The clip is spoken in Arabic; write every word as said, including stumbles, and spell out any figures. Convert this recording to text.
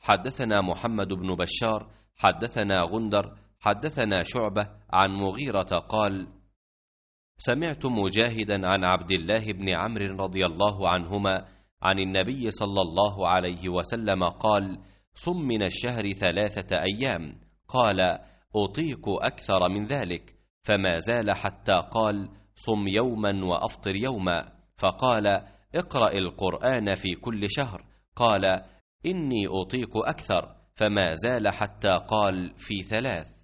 حدثنا محمد بن بشار حدثنا غندر حدثنا شعبة عن مغيرة قال: سمعت مجاهدا عن عبد الله بن عمرو رضي الله عنهما عن النبي صلى الله عليه وسلم قال: صم من الشهر ثلاثة أيام. قال: أطيق أكثر من ذلك، فما زال حتى قال: صم يوما وأفطر يوما. فقال: اقرأ القرآن في كل شهر. قال: إني أطيق أكثر، فما زال حتى قال: في ثلاث.